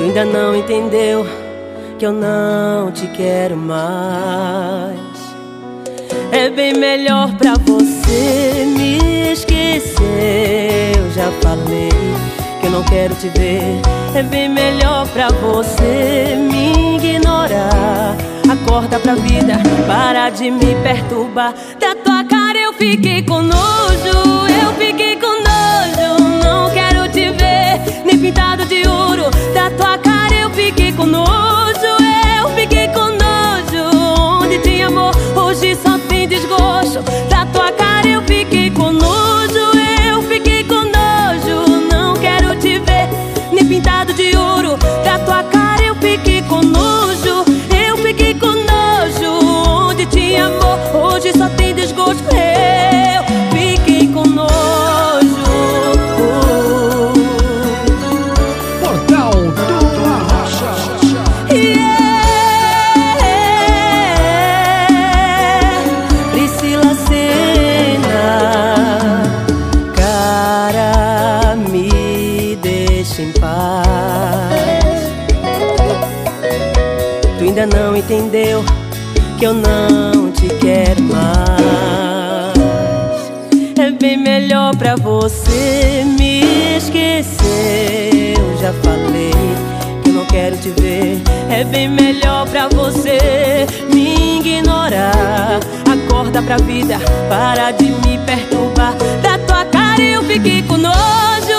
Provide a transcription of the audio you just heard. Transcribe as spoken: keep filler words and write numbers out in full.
Tu ainda não entendeu que eu não te quero mais. É bem melhor pra você me esquecer. Eu já falei que eu não quero te ver. É bem melhor pra você me ignorar. Acorda pra vida, para de me perturbar. Da tua cara eu fiquei com nojo, eu fiquei com nojo. Não quero te ver, nem pintado de ouro. Da tua cara eu fiquei com nojo, eu fiquei com nojo. Onde tinha amor, hoje só tem desgosto. Da tua cara eu fiquei com nojo, eu fiquei com nojo. Não quero te ver, nem pintado de ouro. Da tua cara eu fiquei com nojo, eu fiquei com nojo. Onde tinha amor, hoje só tem desgosto. Eu fiquei com nojo. Portal do Arrocha. Yeah. Priscila Senna, cara, me deixa em paz. Tu ainda não entendeu que eu não te quero mais. É bem melhor pra você me esquecer. Eu já falei que eu não quero te ver. É bem melhor pra você me ignorar. Acorda pra vida, para de me perturbar. Da tua cara eu fiquei com nojo,